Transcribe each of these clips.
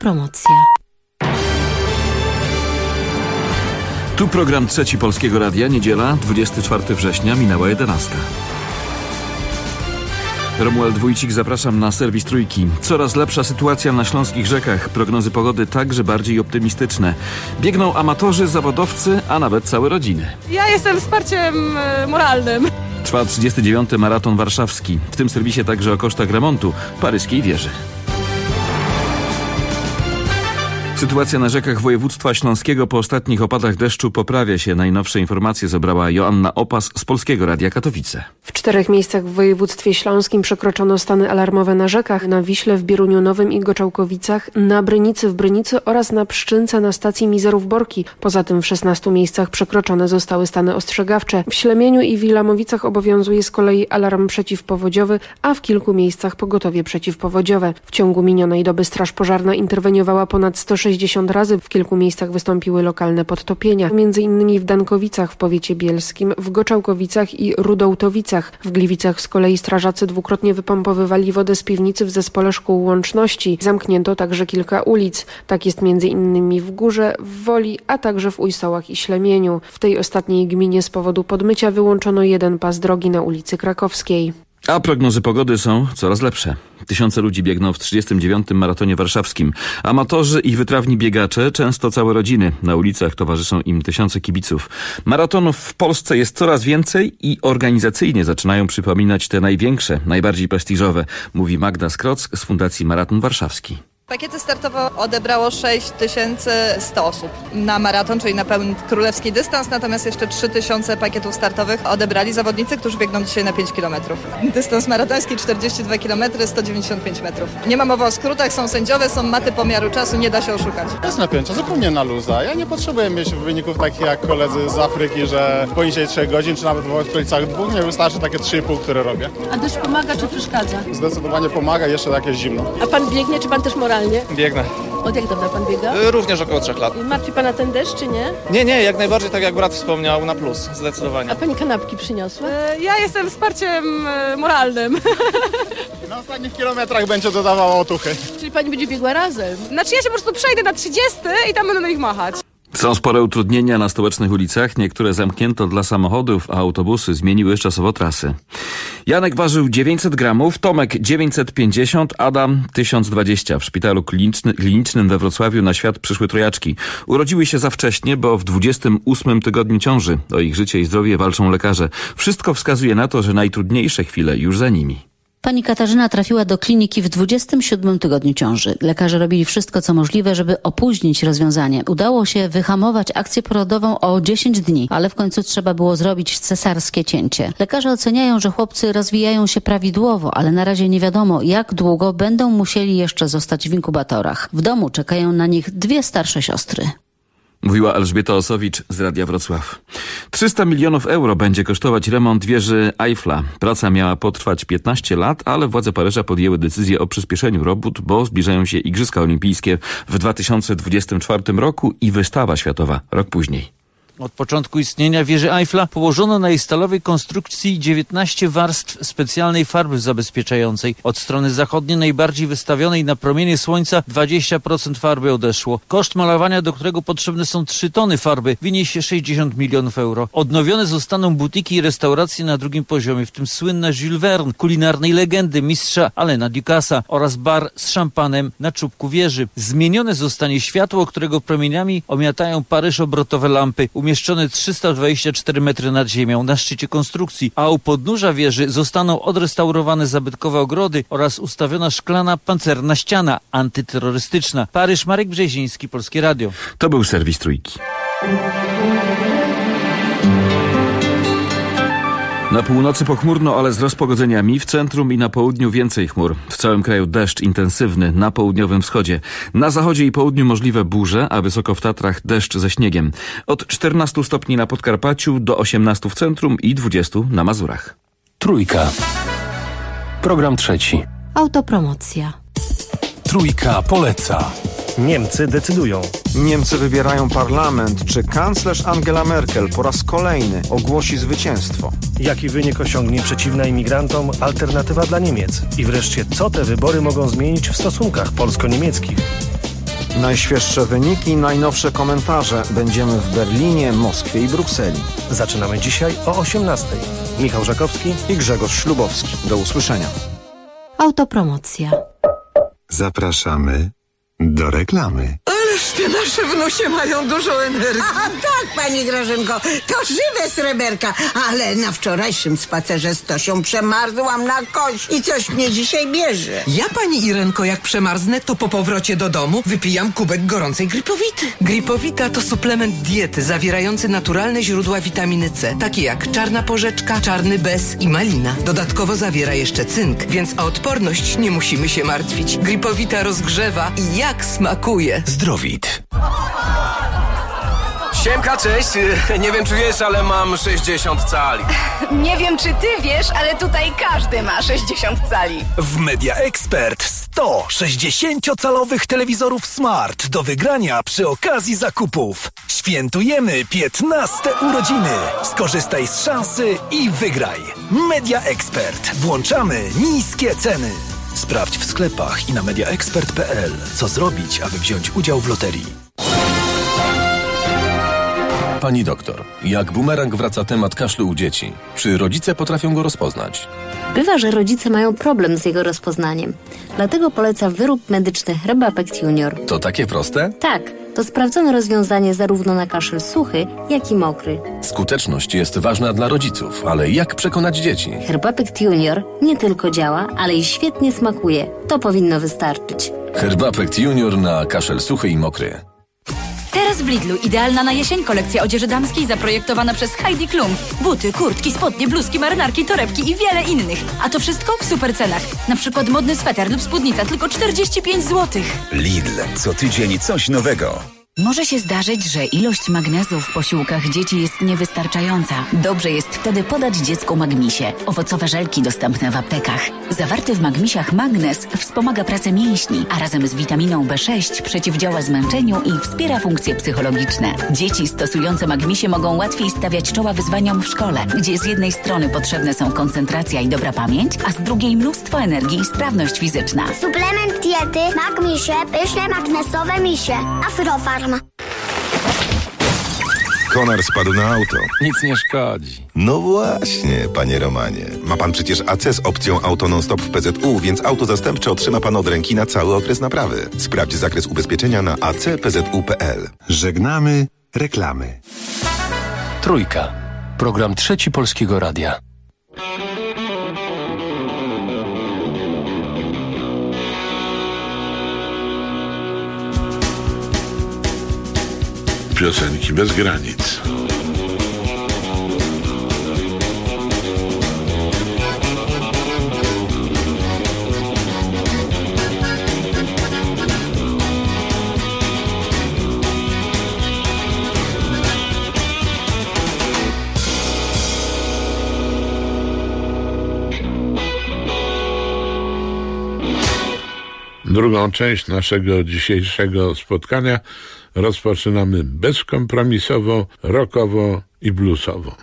Autopromocja. Tu program Trzeci Polskiego Radia, niedziela, 24 września, minęła 11. Romuald Wójcik, zapraszam na serwis Trójki. Coraz lepsza sytuacja na śląskich rzekach. Prognozy pogody także bardziej optymistyczne. Biegną amatorzy, zawodowcy, a nawet całe rodziny. Ja jestem wsparciem moralnym. Trwa 39. maraton warszawski. W tym serwisie także o kosztach remontu paryskiej wieży. Sytuacja na rzekach województwa śląskiego po ostatnich opadach deszczu poprawia się. Najnowsze informacje zebrała Joanna Opas z Polskiego Radia Katowice. W 4 miejscach w województwie śląskim przekroczono stany alarmowe na rzekach: na Wiśle, w Bieruniu Nowym i Goczałkowicach, na Brynicy w Brynicy oraz na Pszczynce na stacji Mizerów Borki. Poza tym w 16 miejscach przekroczone zostały stany ostrzegawcze. W Ślemieniu i Wilamowicach obowiązuje z kolei alarm przeciwpowodziowy, a w kilku miejscach pogotowie przeciwpowodziowe. W ciągu minionej doby straż pożarna interweniowała ponad 160 razy. W kilku miejscach wystąpiły lokalne podtopienia. Między innymi w Dankowicach w powiecie bielskim, w Goczałkowicach i Rudołtowicach. W Gliwicach z kolei strażacy dwukrotnie wypompowywali wodę z piwnicy w zespole szkół łączności. Zamknięto także kilka ulic. Tak jest między innymi w Górze, w Woli, a także w Ujsołach i Ślemieniu. W tej ostatniej gminie z powodu podmycia wyłączono jeden pas drogi na ulicy Krakowskiej. A prognozy pogody są coraz lepsze. Tysiące ludzi biegną w 39. maratonie warszawskim. Amatorzy i wytrawni biegacze, często całe rodziny. Na ulicach towarzyszą im tysiące kibiców. Maratonów w Polsce jest coraz więcej i organizacyjnie zaczynają przypominać te największe, najbardziej prestiżowe, mówi Magda Skroc z Fundacji Maraton Warszawski. Pakiety startowe odebrało 6100 osób na maraton, czyli na pełny królewski dystans, natomiast jeszcze 3000 pakietów startowych odebrali zawodnicy, którzy biegną dzisiaj na 5 km. Dystans maratoński 42 km, 195 metrów. Nie ma mowy o skrótach, są sędziowe, są maty pomiaru czasu, nie da się oszukać. Jest napięcie, zupełnie na luza. Ja nie potrzebuję mieć wyników takich jak koledzy z Afryki, że poniżej 3 godzin, czy nawet w okolicach 2, mnie wystarczy takie 3,5, które robię. A deszcz pomaga czy przeszkadza? Zdecydowanie pomaga, jeszcze jak jest zimno. A pan biegnie, czy pan też moralnie? Biegnę. Od jak dawna pan biega? Również około 3 lat. Martwi pana ten deszcz, czy nie? Nie, jak najbardziej, tak jak brat wspomniał, na plus, zdecydowanie. A pani kanapki przyniosła? Ja jestem wsparciem moralnym. Na ostatnich kilometrach będzie dodawało otuchy. Czyli pani będzie biegła razem? Znaczy ja się po prostu przejdę na 30 i tam będę na nich machać. Są spore utrudnienia na stołecznych ulicach. Niektóre zamknięto dla samochodów, a autobusy zmieniły czasowo trasy. Janek ważył 900 gramów, Tomek 950, Adam 1020. W szpitalu klinicznym we Wrocławiu na świat przyszły trojaczki. Urodziły się za wcześnie, bo w 28 tygodniu ciąży. O ich życie i zdrowie walczą lekarze. Wszystko wskazuje na to, że najtrudniejsze chwile już za nimi. Pani Katarzyna trafiła do kliniki w 27 tygodniu ciąży. Lekarze robili wszystko, co możliwe, żeby opóźnić rozwiązanie. Udało się wyhamować akcję porodową o 10 dni, ale w końcu trzeba było zrobić cesarskie cięcie. Lekarze oceniają, że chłopcy rozwijają się prawidłowo, ale na razie nie wiadomo, jak długo będą musieli jeszcze zostać w inkubatorach. W domu czekają na nich 2 starsze siostry. Mówiła Elżbieta Osowicz z Radia Wrocław. 300 milionów euro będzie kosztować remont wieży Eiffla. Praca miała potrwać 15 lat, ale władze Paryża podjęły decyzję o przyspieszeniu robót, bo zbliżają się Igrzyska Olimpijskie w 2024 roku i wystawa światowa rok później. Od początku istnienia wieży Eiffla położono na jej stalowej konstrukcji 19 warstw specjalnej farby zabezpieczającej. Od strony zachodniej, najbardziej wystawionej na promienie słońca, 20% farby odeszło. Koszt malowania, do którego potrzebne są 3 tony farby, wyniesie 60 milionów euro. Odnowione zostaną butiki i restauracje na drugim poziomie, w tym słynna Jules Verne, kulinarnej legendy mistrza Alaina Ducasa oraz bar z szampanem na czubku wieży. Zmienione zostanie światło, którego promieniami omiatają Paryż obrotowe lampy. Umieszczone 324 metry nad ziemią na szczycie konstrukcji, a u podnóża wieży zostaną odrestaurowane zabytkowe ogrody oraz ustawiona szklana pancerna ściana antyterrorystyczna. Paryż, Marek Brzeziński, Polskie Radio. To był serwis Trójki. Na północy pochmurno, ale z rozpogodzeniami. W centrum i na południu więcej chmur. W całym kraju deszcz intensywny na południowym wschodzie. Na zachodzie i południu możliwe burze, a wysoko w Tatrach deszcz ze śniegiem. Od 14 stopni na Podkarpaciu do 18 w centrum i 20 na Mazurach. Trójka. Program trzeci. Autopromocja. Trójka poleca. Niemcy decydują. Niemcy wybierają parlament. Czy kanclerz Angela Merkel po raz kolejny ogłosi zwycięstwo? Jaki wynik osiągnie przeciwna imigrantom alternatywa dla Niemiec? I wreszcie, co te wybory mogą zmienić w stosunkach polsko-niemieckich? Najświeższe wyniki, najnowsze komentarze. Będziemy w Berlinie, Moskwie i Brukseli. Zaczynamy dzisiaj o 18:00. Michał Żakowski i Grzegorz Ślubowski. Do usłyszenia. Autopromocja. Zapraszamy do reklamy. Ależ te nasze wnusie mają dużo energii. A tak, pani Grażynko, to żywe sreberka, ale na wczorajszym spacerze z Tosią przemarzłam na kość i coś mnie dzisiaj bierze. Ja, pani Irenko, jak przemarznę, to po powrocie do domu wypijam kubek gorącej Gripowity. Gripowita to suplement diety zawierający naturalne źródła witaminy C, takie jak czarna porzeczka, czarny bez i malina. Dodatkowo zawiera jeszcze cynk, więc o odporność nie musimy się martwić. Gripowita rozgrzewa i jak smakuje. Zdrowit. Siemka, cześć. Nie wiem, czy wiesz, ale mam 60 cali. Nie wiem, czy ty wiesz, ale tutaj każdy ma 60 cali. W Media Expert 100 60-calowych telewizorów Smart do wygrania przy okazji zakupów. Świętujemy 15 urodziny. Skorzystaj z szansy i wygraj. Media Expert. Włączamy niskie ceny. Sprawdź w sklepach i na mediaexpert.pl, co zrobić, aby wziąć udział w loterii. Pani doktor, jak bumerang wraca temat kaszlu u dzieci. Czy rodzice potrafią go rozpoznać? Bywa, że rodzice mają problem z jego rozpoznaniem. Dlatego poleca wyrób medyczny Herbapect Junior. To takie proste? Tak, to sprawdzone rozwiązanie zarówno na kaszel suchy, jak i mokry. Skuteczność jest ważna dla rodziców, ale jak przekonać dzieci? Herbapect Junior nie tylko działa, ale i świetnie smakuje. To powinno wystarczyć. Herbapect Junior na kaszel suchy i mokry. Teraz w Lidlu idealna na jesień kolekcja odzieży damskiej zaprojektowana przez Heidi Klum. Buty, kurtki, spodnie, bluzki, marynarki, torebki i wiele innych. A to wszystko w super cenach. Na przykład modny sweter lub spódnica tylko 45 zł. Lidl. Co tydzień coś nowego. Może się zdarzyć, że ilość magnezu w posiłkach dzieci jest niewystarczająca. Dobrze jest wtedy podać dziecku Magmisie. Owocowe żelki dostępne w aptekach. Zawarty w Magmisiach magnez wspomaga pracę mięśni, a razem z witaminą B6 przeciwdziała zmęczeniu i wspiera funkcje psychologiczne. Dzieci stosujące Magmisie mogą łatwiej stawiać czoła wyzwaniom w szkole, gdzie z jednej strony potrzebne są koncentracja i dobra pamięć, a z drugiej mnóstwo energii i sprawność fizyczna. Suplement diety Magmisie, pyszne magnesowe misie. Afrofarm. Konar spadł na auto. Nic nie szkodzi. No właśnie, panie Romanie. Ma pan przecież AC z opcją Auto Non-Stop w PZU, więc auto zastępcze otrzyma pan od ręki na cały okres naprawy. Sprawdź zakres ubezpieczenia na acpzu.pl. Żegnamy reklamy. Trójka. Program Trzeci Polskiego Radia. Piosenki bez granic. Drugą część naszego dzisiejszego spotkania rozpoczynamy bezkompromisowo, rockowo i bluesowo.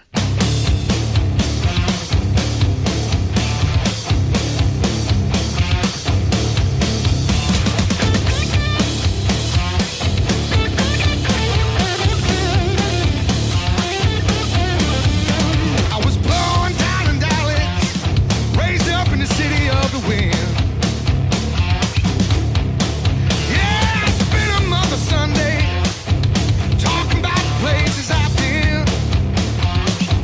Sunday, talking about places I've been.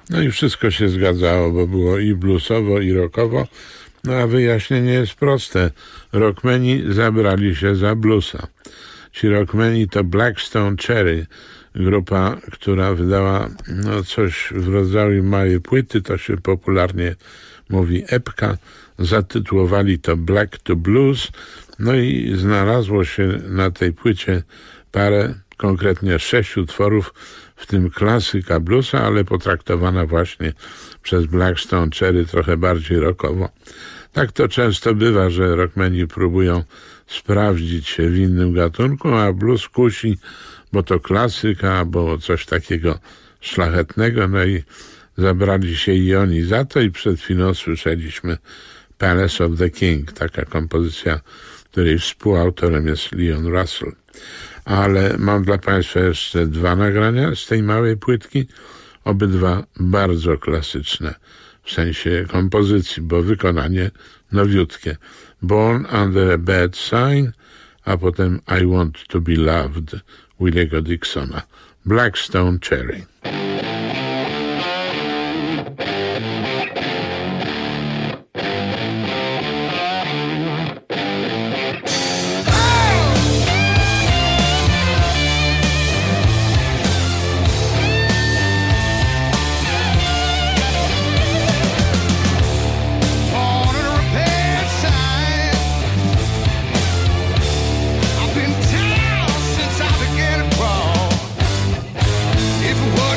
No i wszystko się zgadzało, bo było i bluesowo, i rockowo. No a wyjaśnienie jest proste. Rockmeni zabrali się za bluesa. Ci rockmeni to Blackstone Cherry, grupa, która wydała coś w rodzaju małej płyty, to się popularnie mówi epka. Zatytułowali to Black to Blues. No i znalazło się na tej płycie parę, konkretnie 6 utworów, w tym klasyka bluesa, ale potraktowana właśnie przez Blackstone Cherry trochę bardziej rockowo. Tak to często bywa, że rockmeni próbują sprawdzić się w innym gatunku, a blues kusi, bo to klasyka, bo coś takiego szlachetnego, no i zabrali się i oni za to i przed chwilą słyszeliśmy Palace of the King, taka kompozycja, której współautorem jest Leon Russell. Ale mam dla Państwa jeszcze 2 nagrania z tej małej płytki, obydwa bardzo klasyczne, w sensie kompozycji, bo wykonanie nowiutkie. Born Under a Bad Sign, a potem I Want to Be Loved Williego Dixona. Blackstone Cherry. What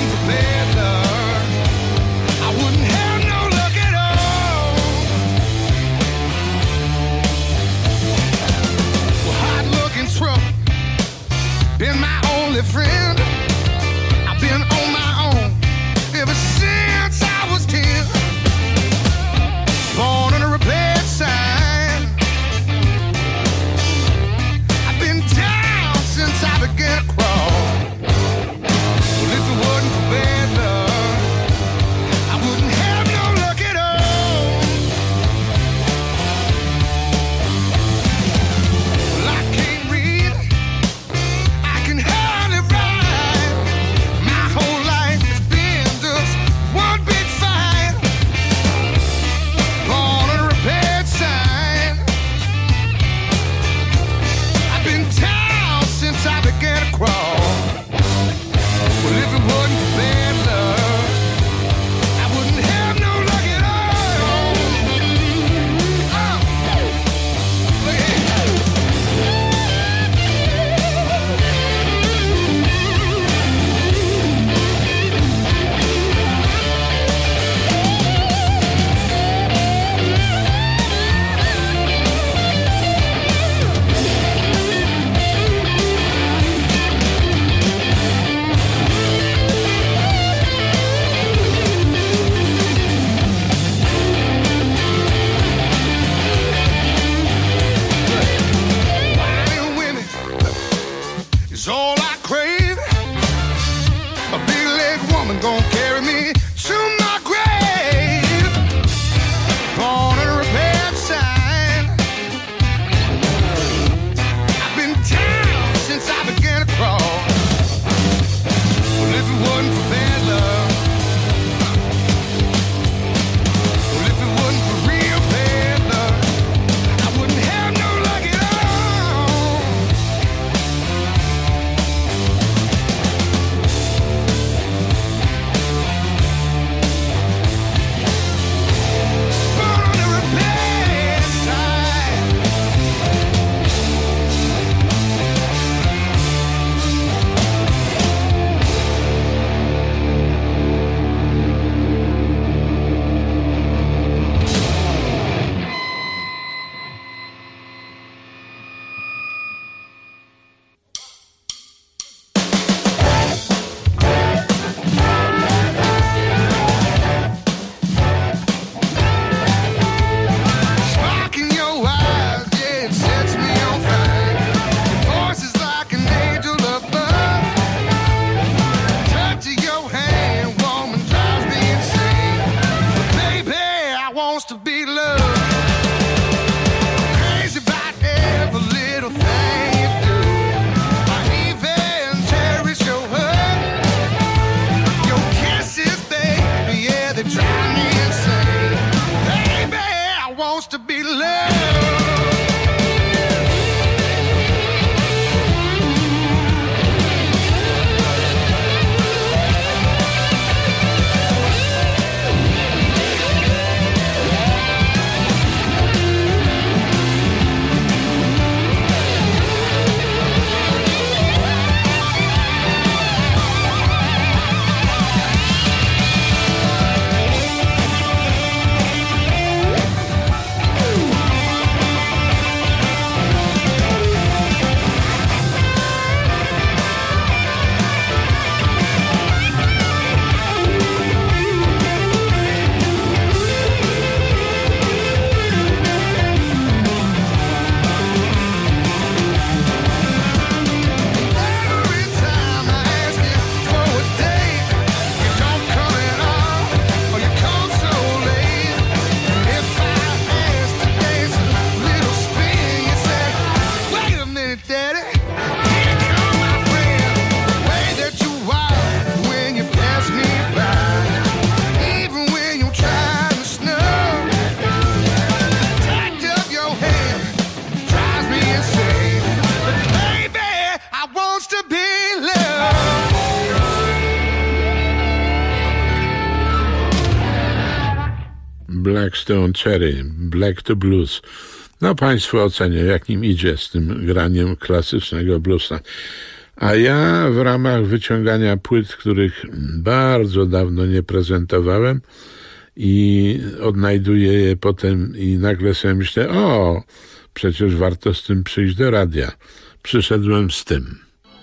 Blackstone Cherry, Black to Blues. No państwo ocenią, jak im idzie z tym graniem klasycznego bluesa. A ja w ramach wyciągania płyt, których bardzo dawno nie prezentowałem i odnajduję je potem i nagle sobie myślę, przecież warto z tym przyjść do radia. Przyszedłem z tym.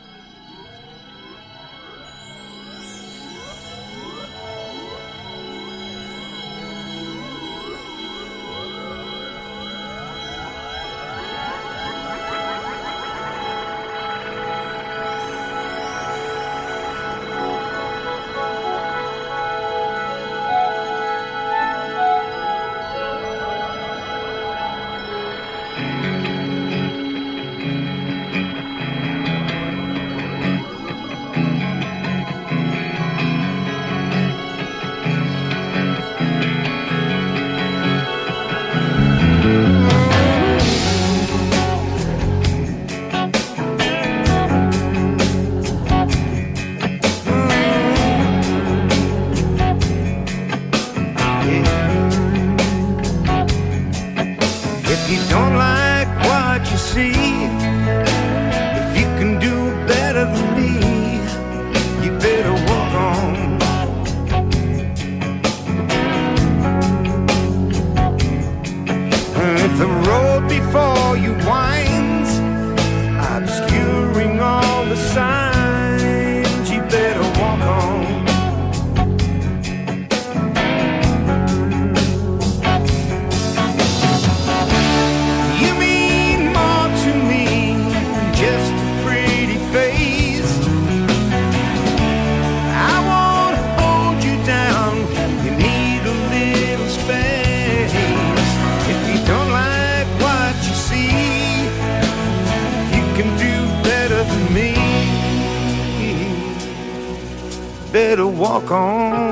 Better walk on.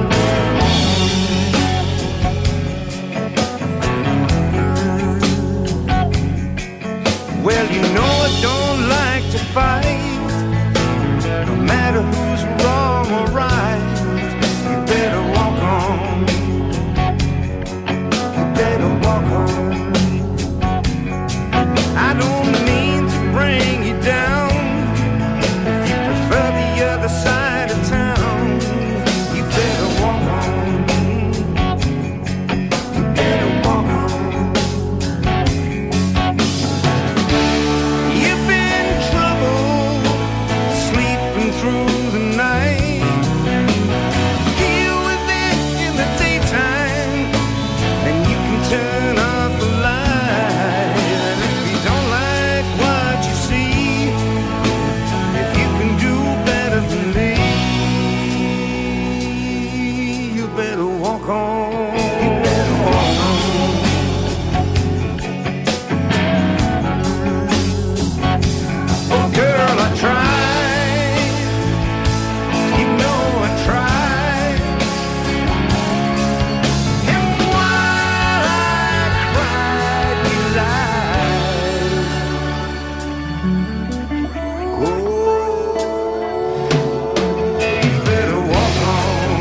Well, you know I don't like to fight, no matter who's wrong or right. You better walk on. You better walk on. I don't mean to bring you down. If you prefer the other side of town, you better walk on. You better walk on. You've been in trouble, sleeping through the night. Deal with it in the daytime, and you can turn off the light. And if you don't like what you see, if you can do better than me, you better walk on. You better walk on. Oh, girl, I tried. You know I tried. And while I cried, you lied. Oh, you better walk on.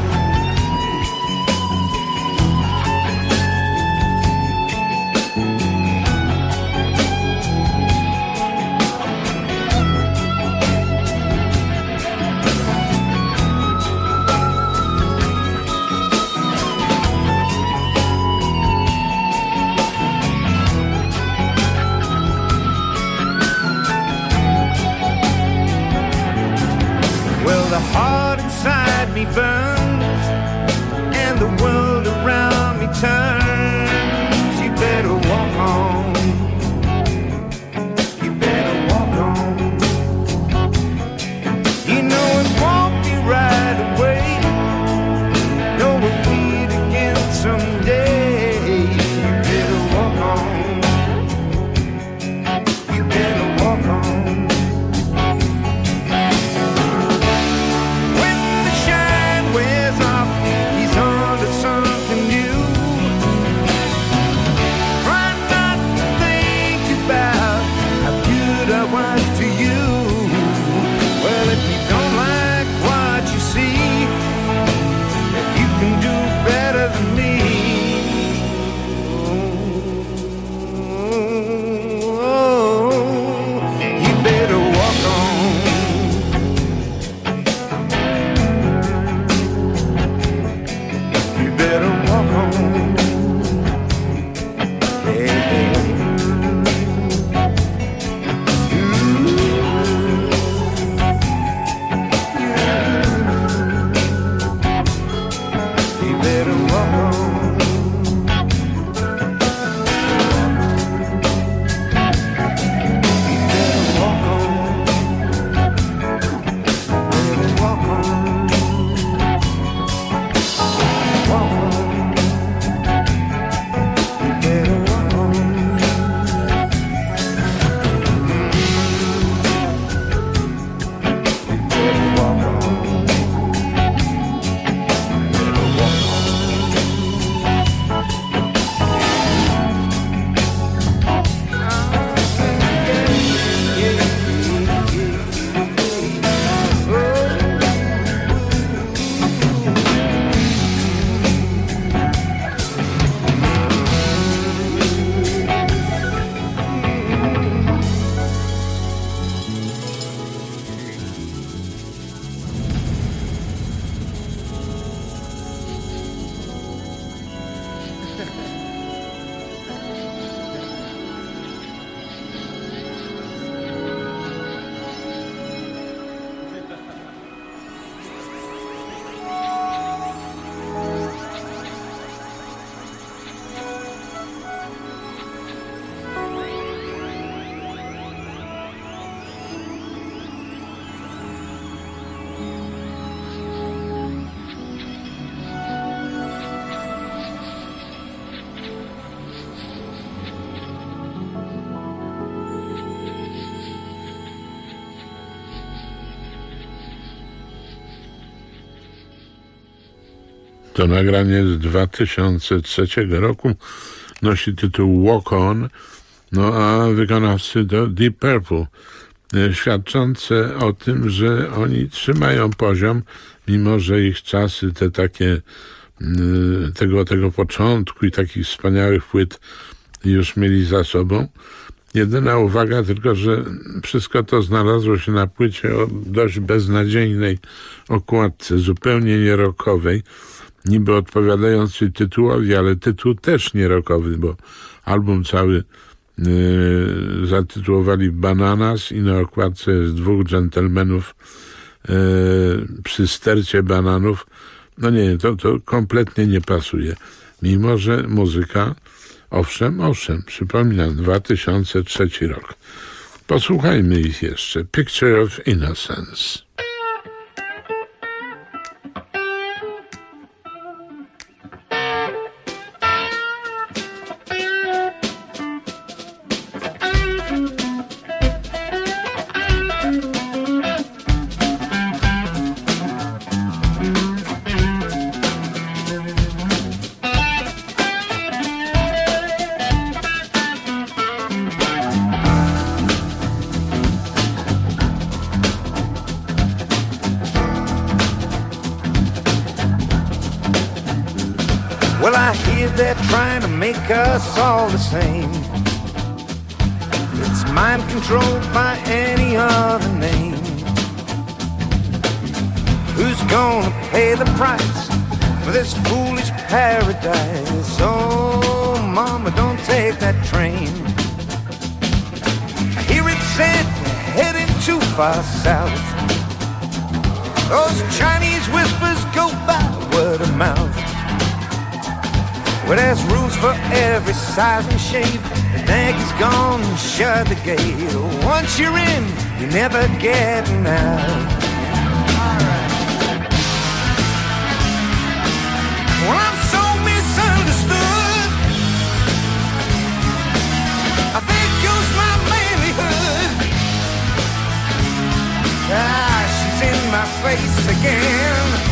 Well, the heart inside me burns, and the world around me turns. You better walk on. You better walk on. You know it won't be right away. No, we'll meet again someday. You better walk on. You better walk on. When the shine wears off, he's on to something new. To nagranie z 2003 roku nosi tytuł Walk On, no a wykonawcy to Deep Purple, świadczące o tym, że oni trzymają poziom, mimo że ich czasy te takie tego początku i takich wspaniałych płyt już mieli za sobą. Jedyna uwaga tylko, że wszystko to znalazło się na płycie o dość beznadziejnej okładce, zupełnie nie rockowej, niby odpowiadającej tytułowi, ale tytuł też nie rockowy, bo album cały zatytułowali Bananas i na okładce jest dwóch dżentelmenów przy stercie bananów. No nie, to kompletnie nie pasuje. Mimo że muzyka, owszem, przypominam, 2003 rok. Posłuchajmy ich jeszcze. Picture of Innocence. Well, I hear they're trying to make us all the same. It's mind controlled by any other name. Who's gonna pay the price for this foolish paradise? Oh, mama, don't take that train. I hear it said we're heading too far south. Those Chinese whispers go by word of mouth. Well, there's rules for every size and shape. The Yankees gone and shut the gate. Once you're in, you're never getting out. Well, I'm so misunderstood. There goes my manlyhood. She's in my face again.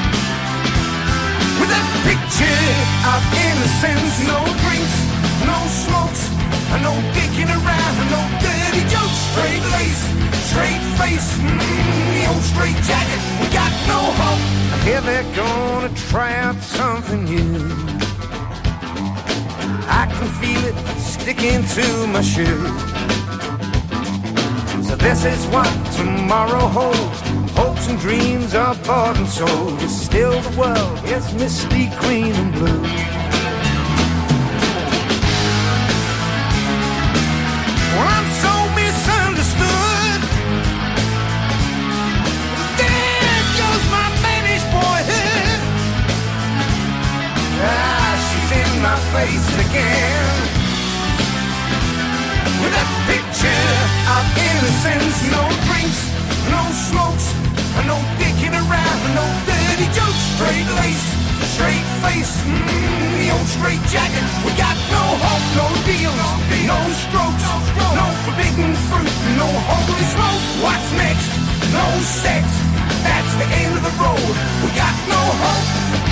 With that picture of innocence, no drinks, no smokes, no dicking around, no dirty jokes, straight lace, straight face, the old straight jacket, we got no hope. I hear they're gonna try out something new. I can feel it sticking to my shoe. So this is what tomorrow holds. Hopes and dreams are bought and sold. But still the world is misty, green and blue. Well, I'm so misunderstood. There goes my managed boyhood. She's in my face again. With that picture of innocence, no drinks, no smokes, no dicking around, no dirty jokes, straight lace, straight face, the old straight jacket. We got no hope, no deals, no strokes, no forbidden fruit, no holy smoke. What's next? No sex, that's the end of the road. We got no hope.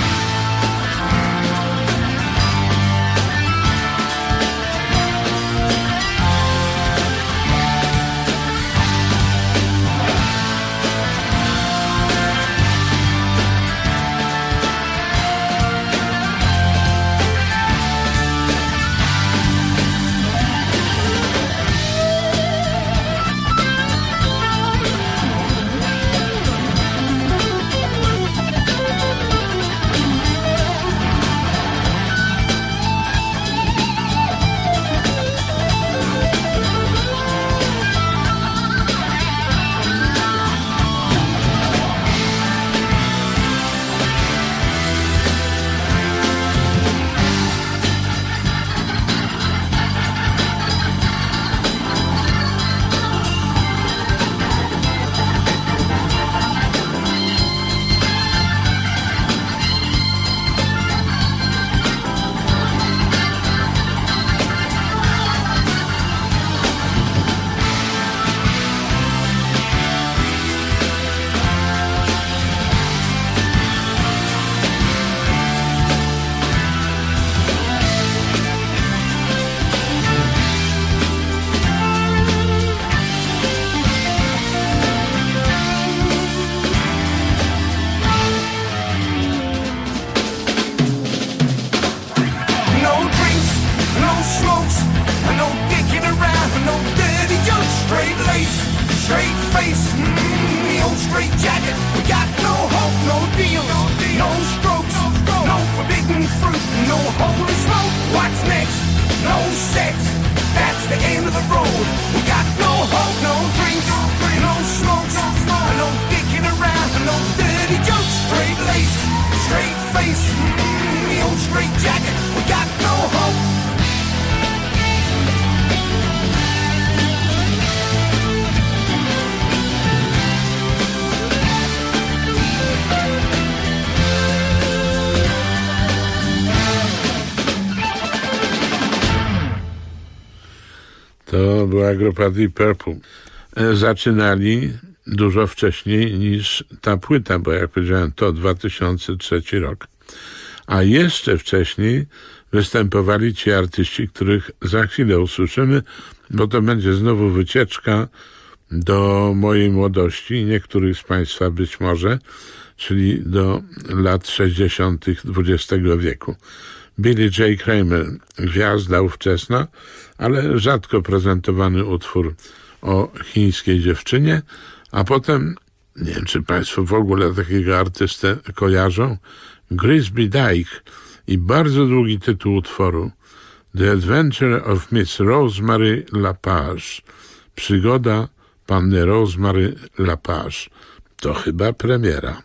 to była grupa Deep Purple. Zaczynali dużo wcześniej niż ta płyta, bo jak powiedziałem, to 2003 rok. A jeszcze wcześniej występowali ci artyści, których za chwilę usłyszymy, bo to będzie znowu wycieczka do mojej młodości, niektórych z Państwa być może, czyli do lat 60. XX wieku. Billie J. Kramer, gwiazda ówczesna, ale rzadko prezentowany utwór o chińskiej dziewczynie, a potem, nie wiem, czy Państwo w ogóle takiego artystę kojarzą, Grisby Dyke i bardzo długi tytuł utworu The Adventure of Miss Rosemary LaPage. Przygoda panny Rosemary LaPage. To chyba premiera.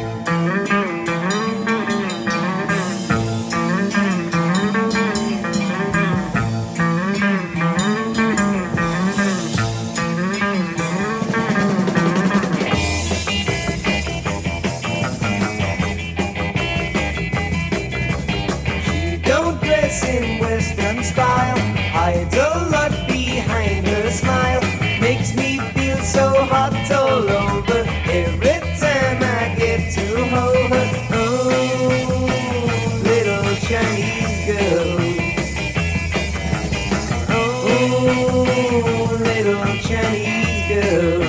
Hides a lot behind her smile. Makes me feel so hot all over every time I get to hold her. Oh, little Chinese girl. Oh, little Chinese girl.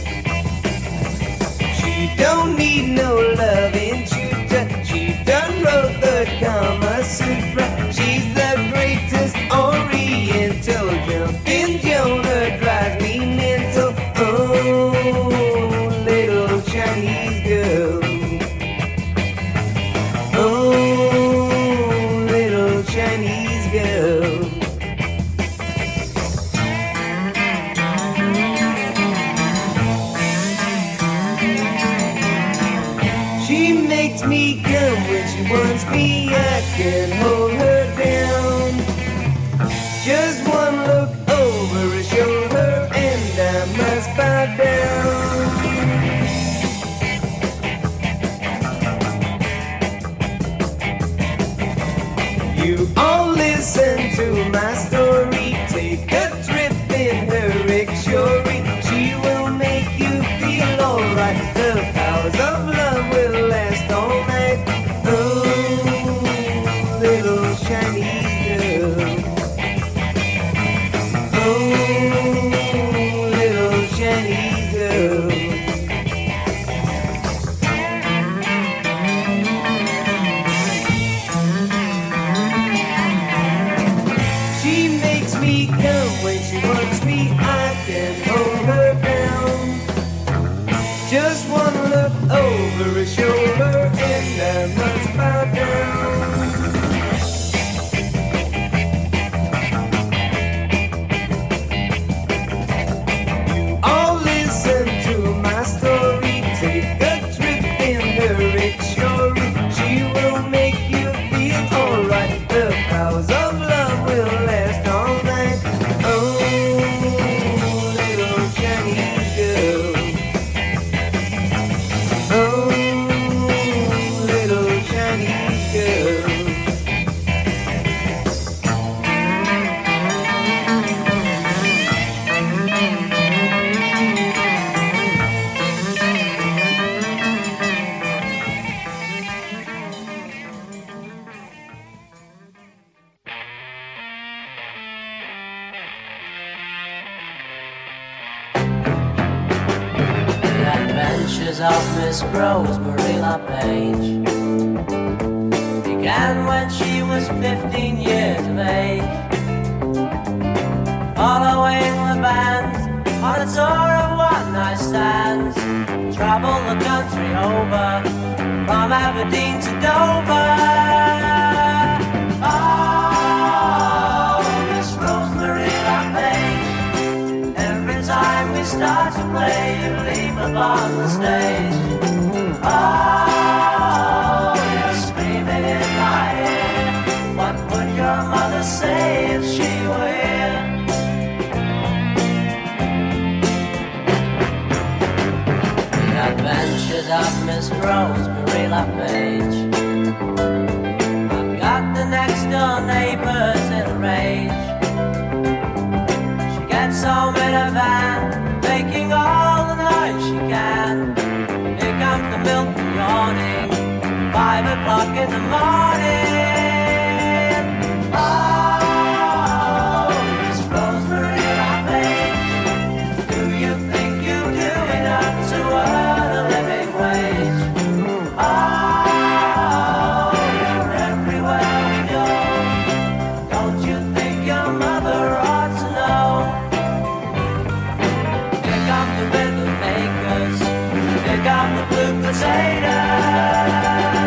She don't need no loving tutor. She done wrote the Kama Sutra. She's the greatest Oriental. Jumping Jonah drives me mental. Oh, little Chinese girl. Oh, little Chinese girl. She makes me come when she wants me. I can hold her down. Just one look over her shoulder and I must bow down. You all listen to my story. Take a trip in her rickshaw. She will make you feel alright. The powers of love will last all night. Oh, little Chinese girl. Oh, little Chinese girl. She makes me come when she wants me. I can hold her down. Just one look over her shoulder and I must bow down. You all listen to my story. Take a trip in her rickshaw. She will make you feel alright. The powers of love will last all night. Oh, little Chinese girl. Oh, little Chinese girl. The Adventures of Miss Rosemary LaPage began when she was 15 years of age, following the band on a tour of one-night stands. Traveled the country over, from Aberdeen to Dover. Oh, Miss Rosemary LaPage, every time we start to play, you leave upon the stage. Oh, you're screaming in my ear. What would your mother say if she were here? The Adventures of Miss Rosemary LaPage. I've got the next door neighbors in a rage. She gets o'clock in the morning. Oh, Miss Rosemary, my babe, do you think you do enough to earn a living wage? Oh, you're everywhere we go. Don't you think your mother ought to know? Pick up the rhythm makers, pick up the blue potatoes.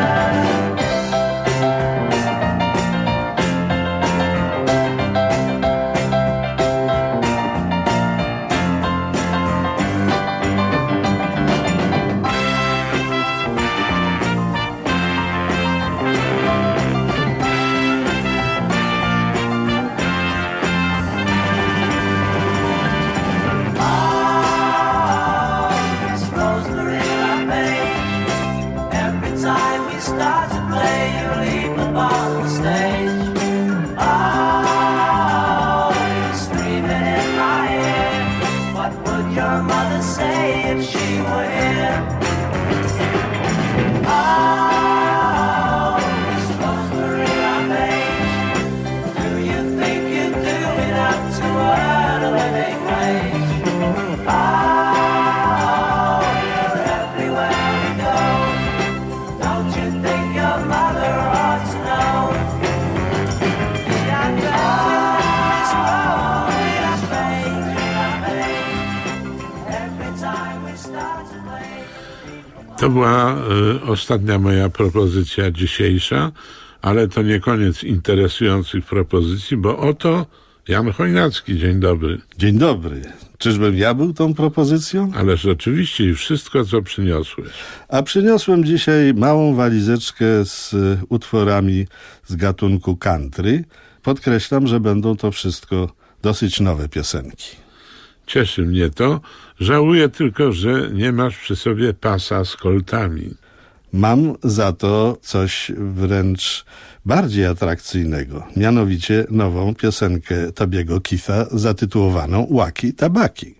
To była ostatnia moja propozycja dzisiejsza, ale to nie koniec interesujących propozycji, bo oto Jan Chojnacki. Dzień dobry. Dzień dobry. Czyżbym ja był tą propozycją? Ależ oczywiście i wszystko, co przyniosłeś. A przyniosłem dzisiaj małą walizeczkę z utworami z gatunku country. Podkreślam, że będą to wszystko dosyć nowe piosenki. Cieszy mnie to. Żałuję tylko, że nie masz przy sobie pasa z koltami. Mam za to coś wręcz bardziej atrakcyjnego, mianowicie nową piosenkę Tobiego Keitha zatytułowaną Łaki Tabaki.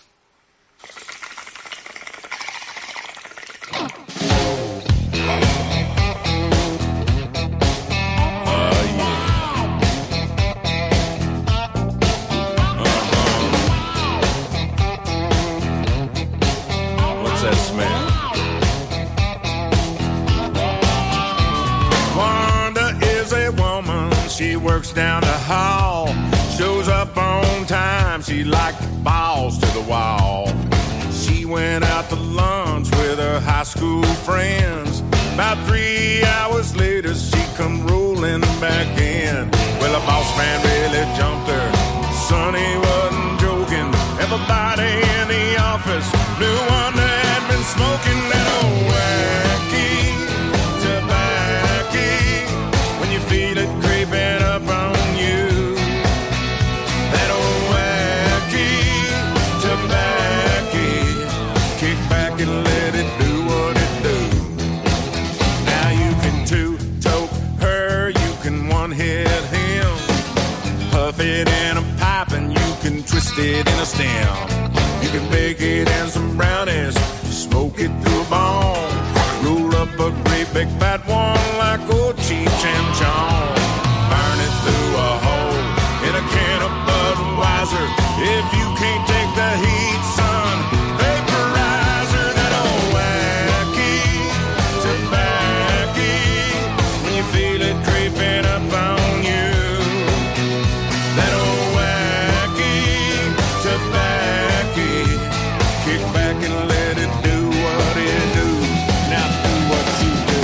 Works down the hall, shows up on time. She like balls to the wall. She went out to lunch with her high school friends. About 3 hours later, she come rolling back in. Well, the boss man really jumped her. Sonny wasn't joking. Everybody in the office knew one that had been smoking that old wacky tobacco. When you feel it creeping up on you, that old wacky tobacco, kick back and let it do what it do. Now you can two-toke her, you can one-hit him, puff it in a pipe and you can twist it in a stem. You can bake it in some brownies, smoke it through a bone, roll up a great big fat one like old Cheech and Chong. Burn it through a hole in a can of Budweiser. If you can't take the heat, son, vaporizer that old wacky tobacco. When you feel it creeping up on you, that old wacky tobacco. Kick back and let it do what it do. Now do what you do.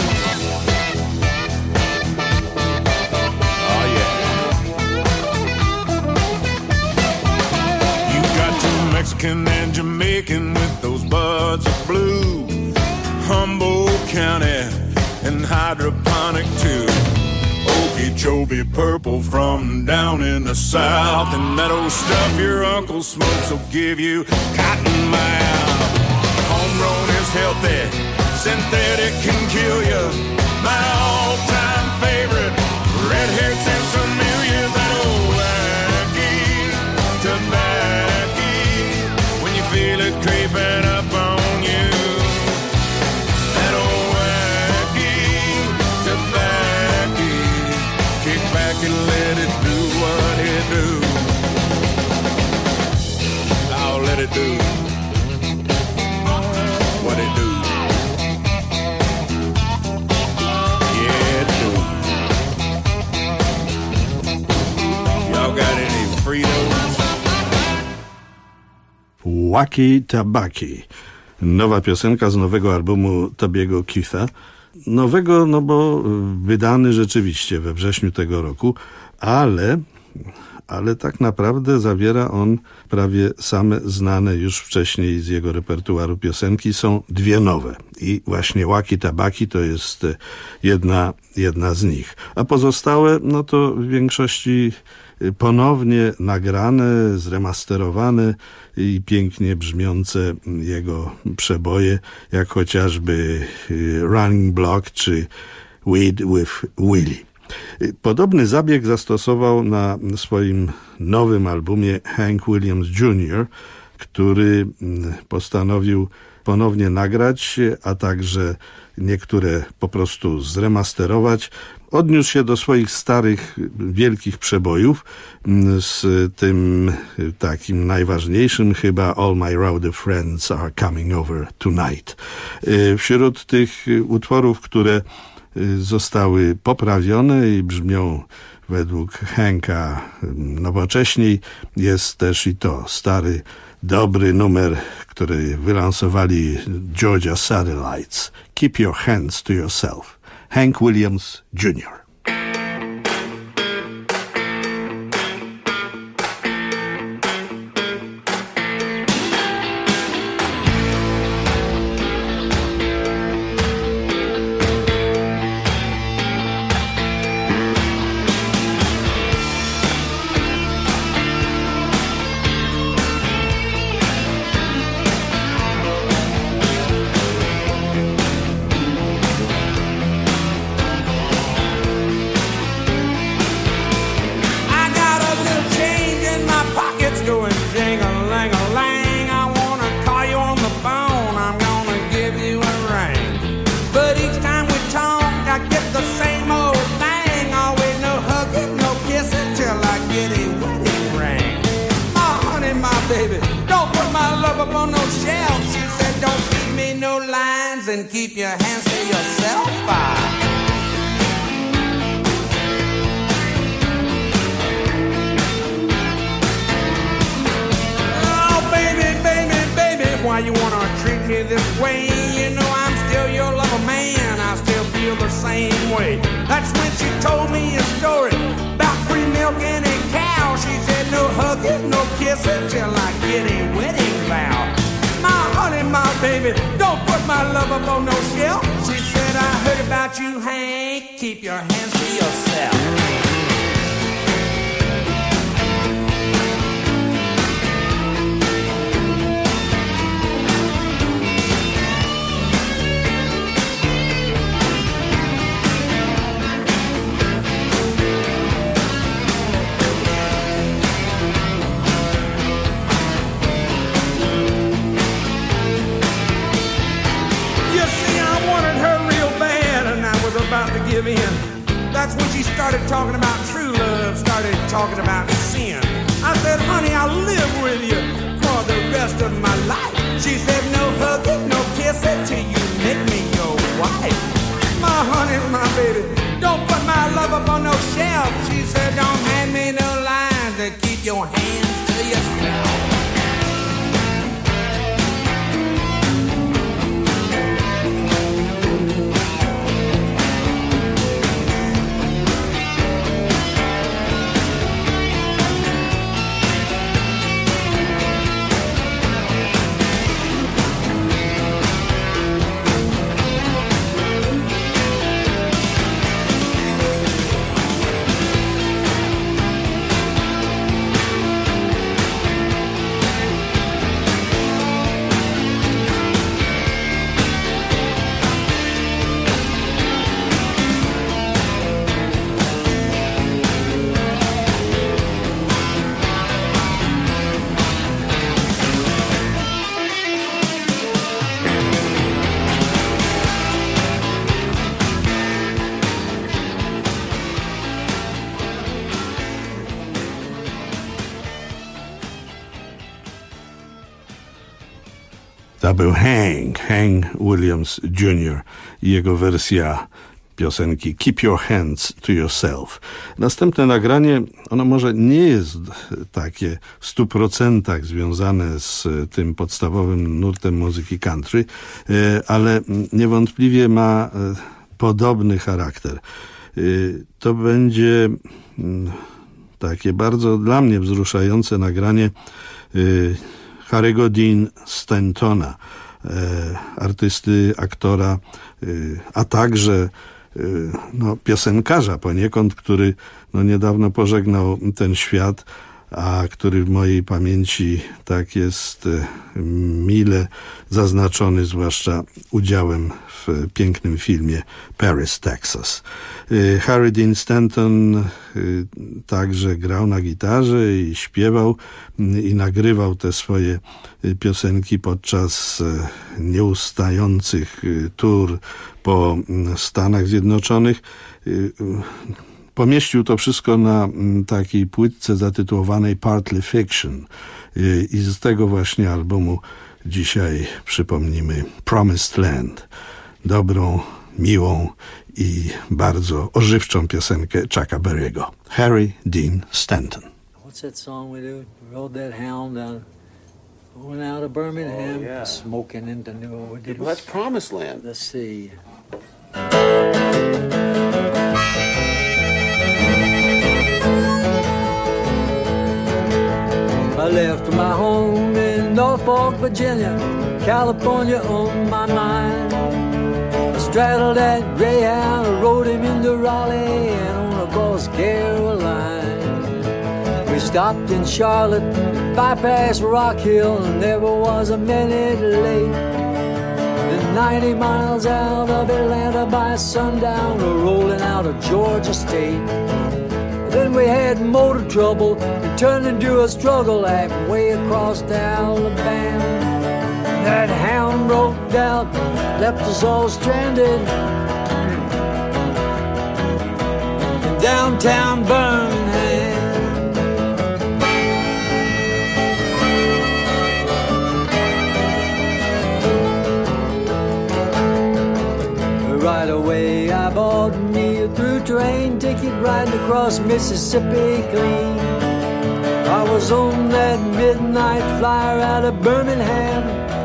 Mexican and Jamaican with those buds of blue, Humboldt County and hydroponic too. Okeechobee purple from down in the south, and that old stuff your uncle smokes will give you cotton mouth. Homegrown is healthy, synthetic can kill you. My all-time favorite, red-haired Sansamilia, that old wacky tobacco. Feel it creeping up on you. That old wacky do? What it do? Yeah, it do. Y'all got any Fritos? Wacky Tabaki. Nowa piosenka z nowego albumu Tobiego Keitha. Nowego, no bo wydany rzeczywiście we wrześniu tego roku, ale tak naprawdę zawiera on prawie same znane już wcześniej z jego repertuaru piosenki. Są dwie nowe i właśnie Wacky Tabaki to jest jedna z nich. A pozostałe, no to w większości ponownie nagrane, zremasterowane i pięknie brzmiące jego przeboje, jak chociażby Running Block czy Weed with Willie. Podobny zabieg zastosował na swoim nowym albumie Hank Williams Jr., który postanowił ponownie nagrać, a także niektóre po prostu zremasterować. Odniósł się do swoich starych, wielkich przebojów, z tym takim najważniejszym chyba All My Rowdy Friends Are Coming Over Tonight. Wśród tych utworów, które zostały poprawione i brzmią według Hanka nowocześniej, jest też i to stary, dobry numer, który wylansowali Georgia Satellites. Keep Your Hands to Yourself. Hank Williams Jr. And keep your hands to yourself. Oh, baby, baby, baby, why you wanna treat me this way? You know I'm still your lover, man. I still feel the same way. That's when she told me a story about free milk and a cow. She said no hugging, no kissing till I get a wedding vow. My honey, my baby, don't put my love up on no shelf. She said, I heard about you, Hank. Keep your hands to yourself. About to give in. That's when she started talking about true love, started talking about sin. I said, honey, I'll live with you for the rest of my life. She said, no hugging, no kissing till you make me your wife. My honey, my baby, don't put my love up on no shelf. She said, don't hand me no lines to keep your hands to yourself. To był Hank Williams Jr. i jego wersja piosenki Keep Your Hands to Yourself. Następne nagranie, ono może nie jest takie w 100% związane z tym podstawowym nurtem muzyki country, ale niewątpliwie ma podobny charakter. To będzie takie bardzo dla mnie wzruszające nagranie Harry'ego Dean Stantona, artysty, aktora, a także piosenkarza poniekąd, który niedawno pożegnał ten świat, a który w mojej pamięci tak jest mile zaznaczony, zwłaszcza udziałem w pięknym filmie Paris, Texas. Harry Dean Stanton także grał na gitarze i śpiewał i nagrywał te swoje piosenki podczas nieustających tour po Stanach Zjednoczonych. Pomieścił to wszystko na takiej płytce zatytułowanej Partly Fiction i z tego właśnie albumu dzisiaj przypomnimy Promised Land. Dobrą, miłą i bardzo ożywczą piosenkę Chucka Berry'ego. Harry Dean Stanton. What's that song we do? Rode that hound down, going out of Birmingham, smoking into New Orleans. Well, that's Promised Land. Let's see. I left my home in Norfolk, Virginia, California on my mind. I straddled that Greyhound, I rode him into Raleigh and on across Caroline. We stopped in Charlotte, bypassed Rock Hill, and never was a minute late. Then 90 miles out of Atlanta by sundown, we're rolling out of Georgia State. Then we had motor trouble, it turned into a struggle halfway across to Alabama. That hound broke out, left us all stranded in downtown Birmingham. Right away I bought me a through train ticket riding across Mississippi clean. I was on that midnight flyer out of Birmingham,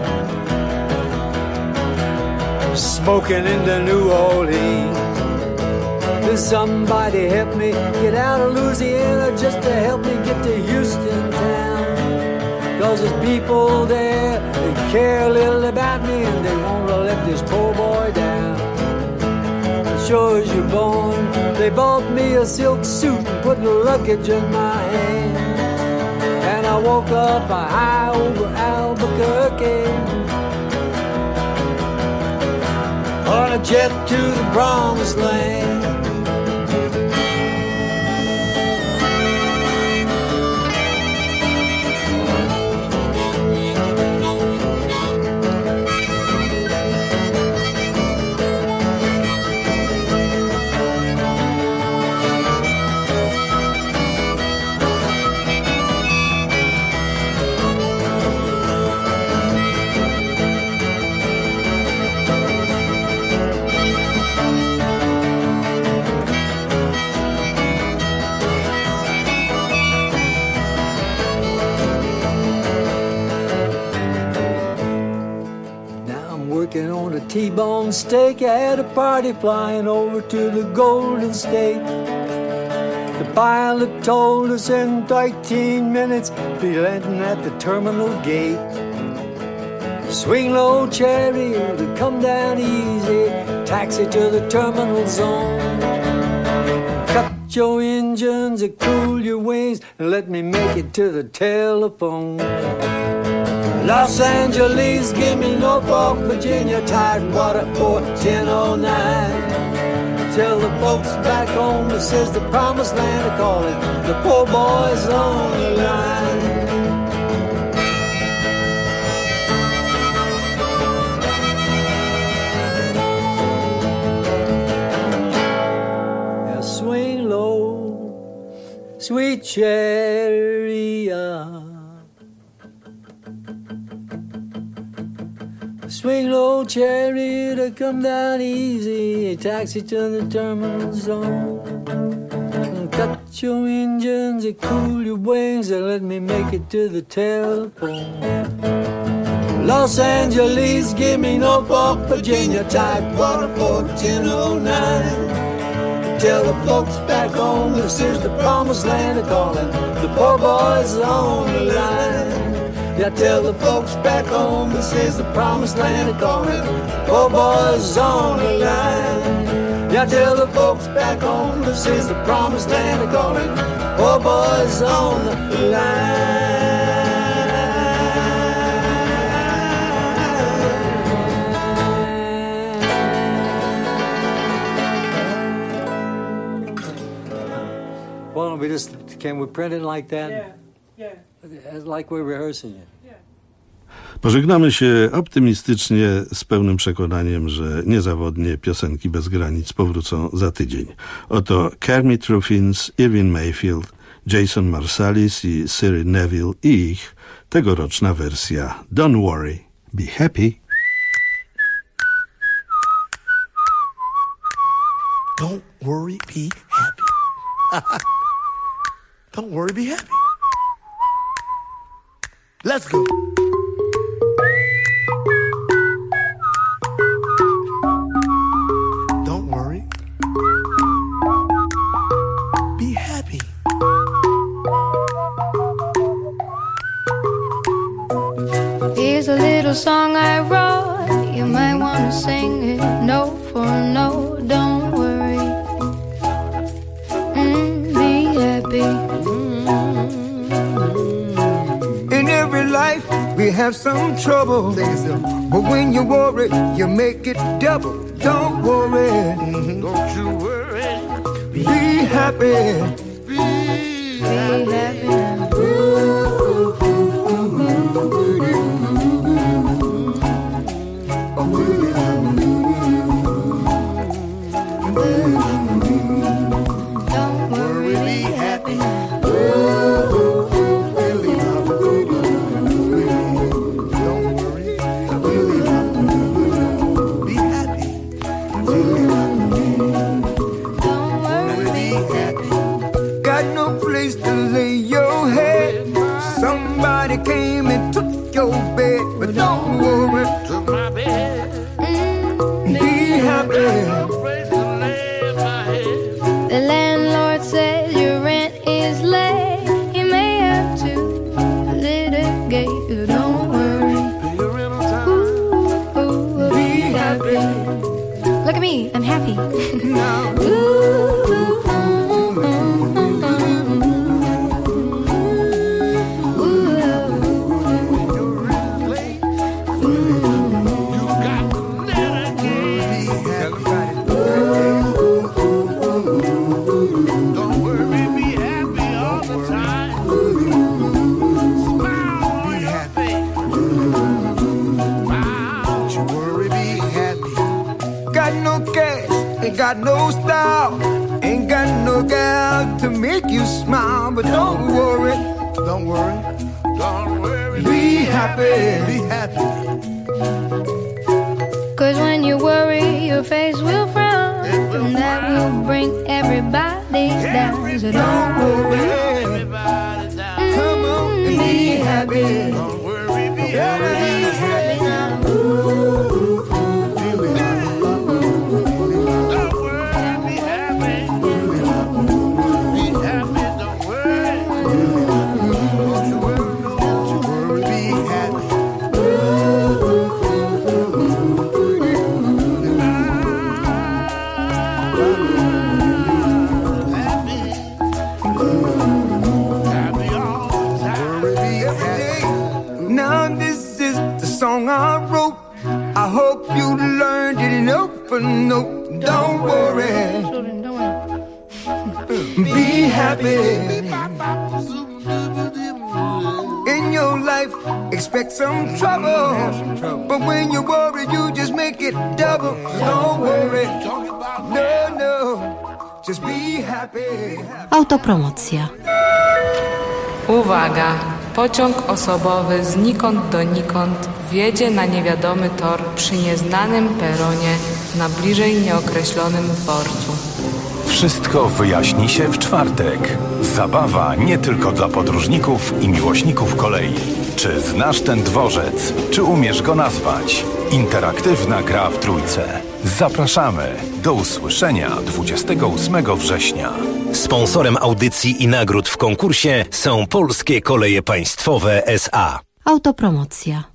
smoking into New Orleans. Did somebody help me get out of Louisiana just to help me get to Houston town? 'Cause there's people there that care a little about me and they won't let this poor boy down. Sure as you're born, they bought me a silk suit and put the luggage in my hand. And I woke up high over Albuquerque on a jet to the Promised Land. On a T-bone steak, I had a party flying over to the Golden State. The pilot told us in 13 minutes be landing at the terminal gate. Swing low, chariot, come down easy, taxi to the terminal zone. Cut your engines and cool your wings and let me make it to the telephone. Los Angeles, give me Norfolk, Virginia, Tidewater, Port 1009. Tell the folks back home this is the Promised Land, I call it the poor boys on the line. Now swing low, sweet chariot. Swing low, chariot, or come down easy. Taxi to the terminal zone. Cut your engines, cool your wings, and let me make it to the telephone. Los Angeles, give me Norfolk, Virginia, Tidewater for 1009. Tell the folks back home this is the promised land of calling. The poor boys on the line. Yeah, tell the folks back home this is the promised land of calling. Poor boys on the line. Yeah, tell the folks back home this is the promised land of calling. Poor boys on the line. Why don't we can we print it like that? Yeah. Like we're rehearsing it. Pożegnamy się optymistycznie z pełnym przekonaniem, że niezawodnie piosenki bez granic powrócą za tydzień. Oto Kermit Ruffins, Irving Mayfield, Jason Marsalis i Cyril Neville i ich tegoroczna wersja Don't Worry, Be Happy. Don't worry, be happy. Don't worry, be happy. Let's go. Don't worry. Be happy. Here's a little song I wrote. You might want to sing it note for note. Don't worry. Be happy. In every life we have some trouble, but when you worry, you make it double. Don't worry, Don't you worry. be happy. Be happy now. Don't worry, be happy now. be happy. Got no place to lay your head. Somebody came and took your bed, but don't worry, Took my bed. be happy. The landlord says your rent is late. You may have to litigate. Don't worry. Ooh, be happy. Look at me, I'm happy. Don't worry, be happy all the time. Smile on your face. Don't you worry, be happy. Got no cash, ain't got no style, ain't got no gal to make you smile, but don't worry, Don't worry. Don't worry, be happy. Be happy. Cause when you worry, your face will frown, and that will bring everybody down. So don't worry, everybody down. Come on, be happy. Don't worry, be Be happy. happy now. Don't worry, be happy. Be happy, don't worry. Don't you worry, be happy. Happy all the time. Worry, be happy. Now this is the song I wrote. I hope you learned it note for note. Don't worry, be happy. In your life, expect some trouble, but when you worry, you just make it double. Don't worry, no, just be happy. Autopromocja. Uwaga! Pociąg osobowy znikąd donikąd wjedzie na niewiadomy tor przy nieznanym peronie na bliżej nieokreślonym dworcu. Wszystko wyjaśni się w czwartek. Zabawa nie tylko dla podróżników i miłośników kolei. Czy znasz ten dworzec? Czy umiesz go nazwać? Interaktywna gra w trójce. Zapraszamy. Do usłyszenia 28 września. Sponsorem audycji i nagród w konkursie są Polskie Koleje Państwowe S.A. Autopromocja.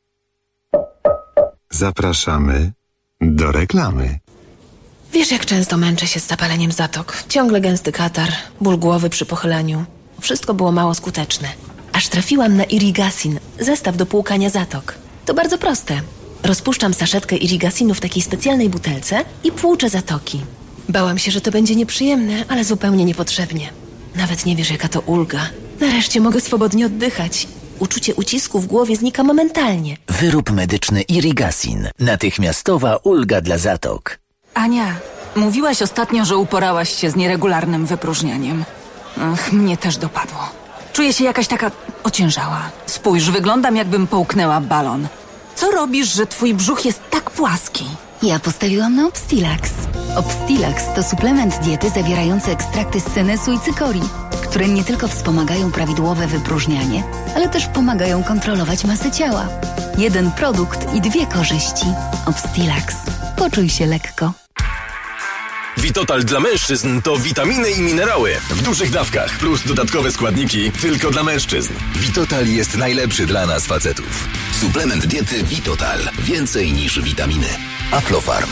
Zapraszamy do reklamy. Wiesz, jak często męczę się z zapaleniem zatok. Ciągle gęsty katar, ból głowy przy pochyleniu. Wszystko było mało skuteczne. Aż trafiłam na Irigasin, zestaw do płukania zatok. To bardzo proste. Rozpuszczam saszetkę Irigasinu w takiej specjalnej butelce i płuczę zatoki. Bałam się, że to będzie nieprzyjemne, ale zupełnie niepotrzebnie. Nawet nie wiesz, jaka to ulga. Nareszcie mogę swobodnie oddychać. Uczucie ucisku w głowie znika momentalnie. Wyrób medyczny Irigasin. Natychmiastowa ulga dla zatok. Ania, mówiłaś ostatnio, że uporałaś się z nieregularnym wypróżnianiem. Mnie też dopadło. Czuję się jakaś taka ociężała. Spójrz, wyglądam, jakbym połknęła balon. Co robisz, że twój brzuch jest tak płaski? Ja postawiłam na Obstilax. Obstilax to suplement diety zawierający ekstrakty z senesu i cykorii, które nie tylko wspomagają prawidłowe wypróżnianie, ale też pomagają kontrolować masę ciała. Jeden produkt i dwie korzyści. Obstilax. Poczuj się lekko. Vitotal dla mężczyzn to witaminy i minerały w dużych dawkach plus dodatkowe składniki tylko dla mężczyzn. Vitotal jest najlepszy dla nas facetów. Suplement diety Vitotal. Więcej niż witaminy. Aflofarm.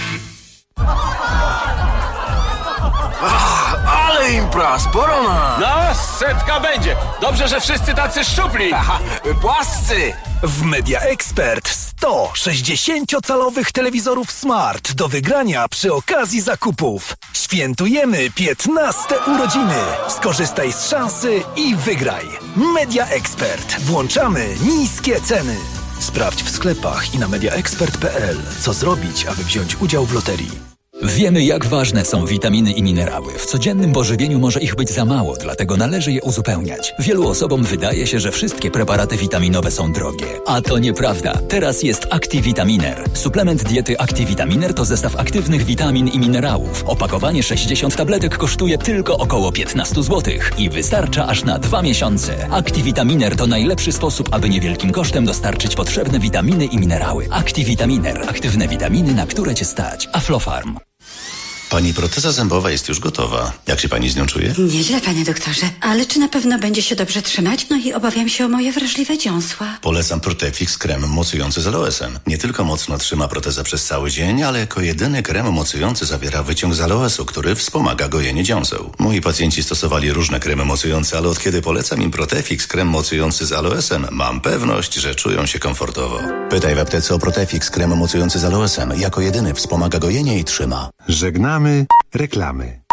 Ale impra, sporo ma. No, setka będzie. Dobrze, że wszyscy tacy szczupli. Aha, płascy. W Media Expert 100 60-calowych telewizorów Smart do wygrania przy okazji zakupów. Świętujemy 15 urodziny. Skorzystaj z szansy i wygraj. Media Expert. Włączamy niskie ceny. Sprawdź w sklepach i na mediaexpert.pl, co zrobić, aby wziąć udział w loterii. Wiemy, jak ważne są witaminy i minerały. W codziennym pożywieniu może ich być za mało, dlatego należy je uzupełniać. Wielu osobom wydaje się, że wszystkie preparaty witaminowe są drogie. A to nieprawda. Teraz jest Activitaminer. Suplement diety Activitaminer to zestaw aktywnych witamin i minerałów. Opakowanie 60 tabletek kosztuje tylko około 15 zł i wystarcza aż na 2 miesiące. Activitaminer to najlepszy sposób, aby niewielkim kosztem dostarczyć potrzebne witaminy i minerały. Activitaminer. Aktywne witaminy, na które Cię stać. Aflofarm. Pani proteza zębowa jest już gotowa. Jak się pani z nią czuje? Nieźle, panie doktorze. Ale czy na pewno będzie się dobrze trzymać? No i obawiam się o moje wrażliwe dziąsła. Polecam Protefix krem mocujący z aloesem. Nie tylko mocno trzyma protezę przez cały dzień, ale jako jedyny krem mocujący zawiera wyciąg z aloesu, który wspomaga gojenie dziąseł. Moi pacjenci stosowali różne kremy mocujące, ale od kiedy polecam im Protefix krem mocujący z aloesem, mam pewność, że czują się komfortowo. Pytaj w aptece o Protefix krem mocujący z aloesem. Jako jedyny wspomaga gojenie i trzyma. Żegnamy reklamy.